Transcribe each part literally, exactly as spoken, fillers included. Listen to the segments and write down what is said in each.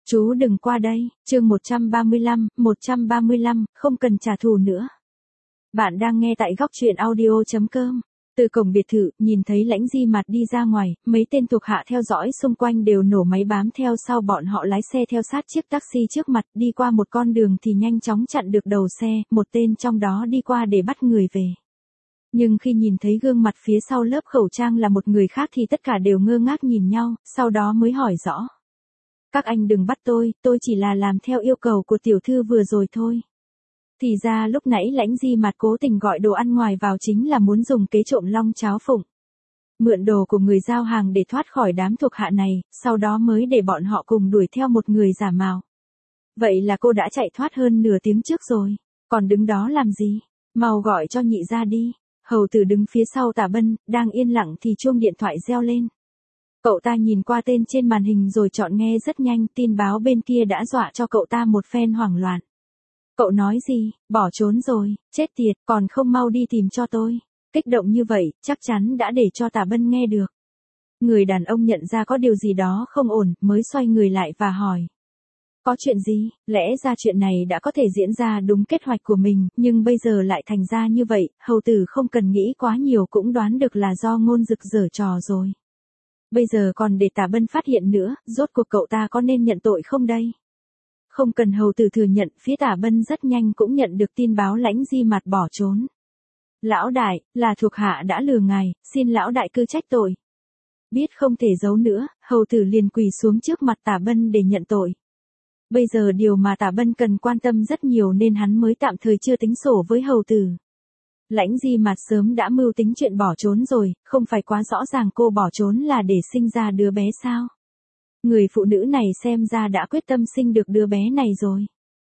Chú đừng qua đây, chương một trăm ba mươi lăm, một trăm ba mươi lăm, không cần trả thù nữa. Bạn đang nghe tại góc truyện audio.com. Từ cổng biệt thự, nhìn thấy Lãnh Di Mạt đi ra ngoài, mấy tên thuộc hạ theo dõi xung quanh đều nổ máy bám theo sau bọn họ lái xe theo sát chiếc taxi trước mặt, đi qua một con đường thì nhanh chóng chặn được đầu xe, một tên trong đó đi qua để bắt người về. Nhưng khi nhìn thấy gương mặt phía sau lớp khẩu trang là một người khác thì tất cả đều ngơ ngác nhìn nhau, sau đó mới hỏi rõ. Các anh đừng bắt tôi, tôi chỉ là làm theo yêu cầu của tiểu thư vừa rồi thôi. Thì ra lúc nãy Lãnh Di Mạt cố tình gọi đồ ăn ngoài vào chính là muốn dùng kế trộm long cháo phụng. Mượn đồ của người giao hàng để thoát khỏi đám thuộc hạ này, sau đó mới để bọn họ cùng đuổi theo một người giả mạo. Vậy là cô đã chạy thoát hơn nửa tiếng trước rồi, còn đứng đó làm gì? Mau gọi cho nhị ra đi. Hầu tử đứng phía sau Tả Bân, đang yên lặng thì chuông điện thoại reo lên. Cậu ta nhìn qua tên trên màn hình rồi chọn nghe rất nhanh, tin báo bên kia đã dọa cho cậu ta một phen hoảng loạn. Cậu nói gì, bỏ trốn rồi, chết tiệt, còn không mau đi tìm cho tôi. Kích động như vậy, chắc chắn đã để cho Tả Bân nghe được. Người đàn ông nhận ra có điều gì đó không ổn, mới xoay người lại và hỏi. Có chuyện gì, lẽ ra chuyện này đã có thể diễn ra đúng kế hoạch của mình, nhưng bây giờ lại thành ra như vậy, hầu tử không cần nghĩ quá nhiều cũng đoán được là do Ngôn Dực giở trò rồi. Bây giờ còn để Tả Bân phát hiện nữa, rốt cuộc cậu ta có nên nhận tội không đây? Không cần hầu tử thừa nhận, phía Tả Bân rất nhanh cũng nhận được tin báo Lãnh Di Mạt bỏ trốn. Lão đại, là thuộc hạ đã lừa ngài, xin lão đại cứ trách tội. Biết không thể giấu nữa, hầu tử liền quỳ xuống trước mặt Tả Bân để nhận tội. Bây giờ điều mà Tả Bân cần quan tâm rất nhiều nên hắn mới tạm thời chưa tính sổ với hầu tử. Lãnh Di Mạt sớm đã mưu tính chuyện bỏ trốn rồi, không phải quá rõ ràng cô bỏ trốn là để sinh ra đứa bé sao? Người phụ nữ này xem ra đã quyết tâm sinh được đứa bé này rồi.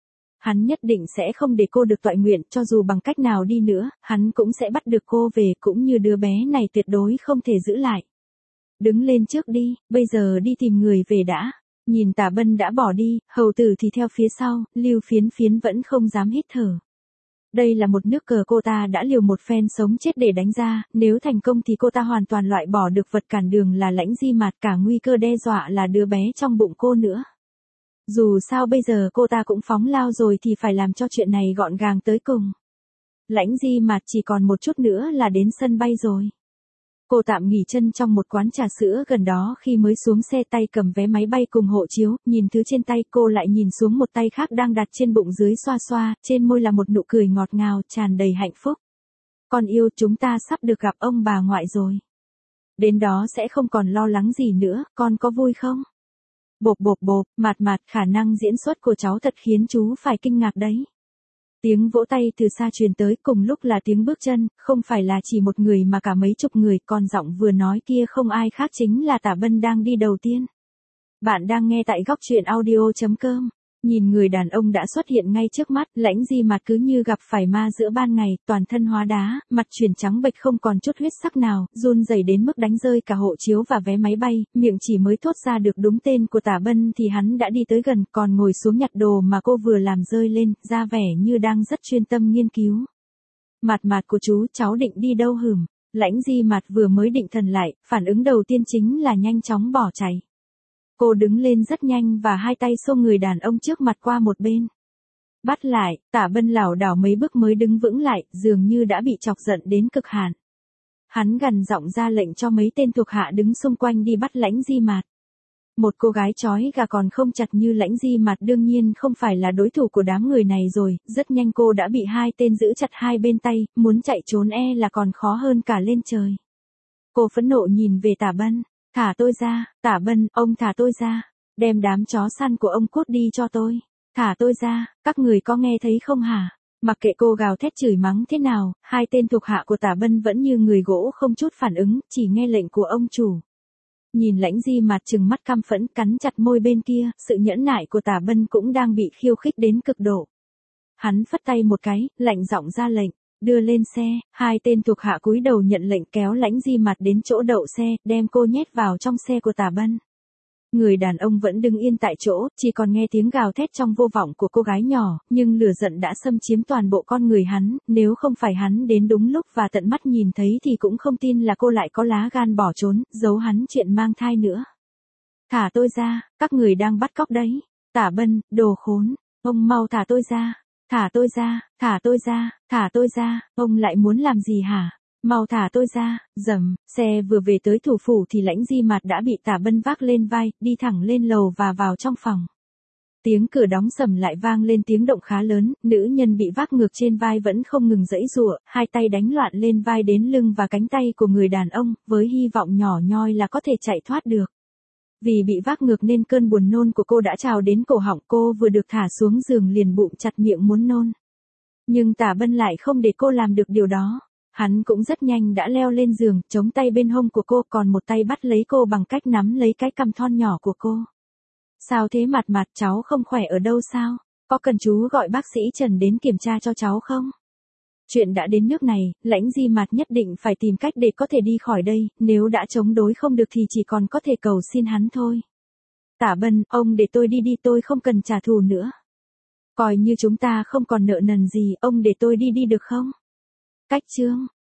Hắn nhất định sẽ không để cô được toại nguyện, cho dù bằng cách nào đi nữa, hắn cũng sẽ bắt được cô về, cũng như đứa bé này tuyệt đối không thể giữ lại. Đứng lên trước đi, bây giờ đi tìm người về đã. Nhìn Tả Bân đã bỏ đi, hầu tử thì theo phía sau, Lưu Phiến Phiến vẫn không dám hít thở. Đây là một nước cờ cô ta đã liều một phen sống chết để đánh ra, nếu thành công thì cô ta hoàn toàn loại bỏ được vật cản đường là Lãnh Di Mạt, cả nguy cơ đe dọa là đứa bé trong bụng cô nữa. Dù sao bây giờ cô ta cũng phóng lao rồi thì phải làm cho chuyện này gọn gàng tới cùng. Lãnh Di Mạt chỉ còn một chút nữa là đến sân bay rồi. Cô tạm nghỉ chân trong một quán trà sữa gần đó, khi mới xuống xe tay cầm vé máy bay cùng hộ chiếu, nhìn thứ trên tay cô lại nhìn xuống một tay khác đang đặt trên bụng dưới xoa xoa, trên môi là một nụ cười ngọt ngào tràn đầy hạnh phúc. Con yêu, chúng ta sắp được gặp ông bà ngoại rồi. Đến đó sẽ không còn lo lắng gì nữa, con có vui không? Bộp bộp bộp, mạt mạt, khả năng diễn xuất của cháu thật khiến chú phải kinh ngạc đấy. Tiếng vỗ tay từ xa truyền tới, cùng lúc là tiếng bước chân, không phải là chỉ một người mà cả mấy chục người, còn giọng vừa nói kia không ai khác chính là Tả Bân đang đi đầu tiên. Bạn đang nghe tại góc truyện audio.com. Nhìn người đàn ông đã xuất hiện ngay trước mắt, Lãnh Di Mạt cứ như gặp phải ma giữa ban ngày, toàn thân hóa đá, mặt chuyển trắng bệch không còn chút huyết sắc nào, run rẩy đến mức đánh rơi cả hộ chiếu và vé máy bay, miệng chỉ mới thốt ra được đúng tên của Tả Bân thì hắn đã đi tới gần, còn ngồi xuống nhặt đồ mà cô vừa làm rơi lên, ra vẻ như đang rất chuyên tâm nghiên cứu. Mạt mạt của chú, cháu định đi đâu hửm? Lãnh Di Mạt vừa mới định thần lại, phản ứng đầu tiên chính là nhanh chóng bỏ chạy. Cô đứng lên rất nhanh và hai tay xô người đàn ông trước mặt qua một bên. Bắt lại, Tả Bân lảo đảo mấy bước mới đứng vững lại, dường như đã bị chọc giận đến cực hạn. Hắn gằn giọng ra lệnh cho mấy tên thuộc hạ đứng xung quanh đi bắt Lãnh Di Mạt. Một cô gái trói gà còn không chặt như Lãnh Di Mạt đương nhiên không phải là đối thủ của đám người này rồi, rất nhanh cô đã bị hai tên giữ chặt hai bên tay, muốn chạy trốn e là còn khó hơn cả lên trời. Cô phẫn nộ nhìn về Tả Bân. Thả tôi ra, Tả Bân, ông thả tôi ra, đem đám chó săn của ông cút đi cho tôi, thả tôi ra, các người có nghe thấy không hả? Mặc kệ cô gào thét chửi mắng thế nào, hai tên thuộc hạ của Tả Bân vẫn như người gỗ không chút phản ứng, chỉ nghe lệnh của ông chủ. Nhìn Lãnh Di Mạt trừng mắt căm phẫn cắn chặt môi bên kia, sự nhẫn nại của Tả Bân cũng đang bị khiêu khích đến cực độ. Hắn phất tay một cái, lạnh giọng ra lệnh. Đưa lên xe, hai tên thuộc hạ cúi đầu nhận lệnh kéo Lãnh Di Mạt đến chỗ đậu xe, đem cô nhét vào trong xe của Tả Bân. Người đàn ông vẫn đứng yên tại chỗ, chỉ còn nghe tiếng gào thét trong vô vọng của cô gái nhỏ, nhưng lửa giận đã xâm chiếm toàn bộ con người hắn, nếu không phải hắn đến đúng lúc và tận mắt nhìn thấy thì cũng không tin là cô lại có lá gan bỏ trốn, giấu hắn chuyện mang thai nữa. Thả tôi ra, các người đang bắt cóc đấy. Tả Bân, đồ khốn, ông mau thả tôi ra, thả tôi ra, thả tôi ra, thả tôi ra, ông lại muốn làm gì hả? Mau thả tôi ra, dầm, xe vừa về tới thủ phủ thì Lãnh Di Mạt đã bị Tả Bân vác lên vai, đi thẳng lên lầu và vào trong phòng. Tiếng cửa đóng sầm lại vang lên tiếng động khá lớn, nữ nhân bị vác ngược trên vai vẫn không ngừng giãy giụa, hai tay đánh loạn lên vai đến lưng và cánh tay của người đàn ông, với hy vọng nhỏ nhoi là có thể chạy thoát được. Vì bị vác ngược nên cơn buồn nôn của cô đã trào đến cổ họng, cô vừa được thả xuống giường liền bụng chặt miệng muốn nôn. Nhưng Tả Bân lại không để cô làm được điều đó. Hắn cũng rất nhanh đã leo lên giường, chống tay bên hông của cô, còn một tay bắt lấy cô bằng cách nắm lấy cái cằm thon nhỏ của cô. Sao thế Mạt Mạt, cháu không khỏe ở đâu sao? Có cần chú gọi bác sĩ Trần đến kiểm tra cho cháu không? Chuyện đã đến nước này, Lãnh Di Mạt nhất định phải tìm cách để có thể đi khỏi đây, nếu đã chống đối không được thì chỉ còn có thể cầu xin hắn thôi. Tả Bân, ông để tôi đi đi, tôi không cần trả thù nữa. Coi như chúng ta không còn nợ nần gì, ông để tôi đi đi được không? Cách chương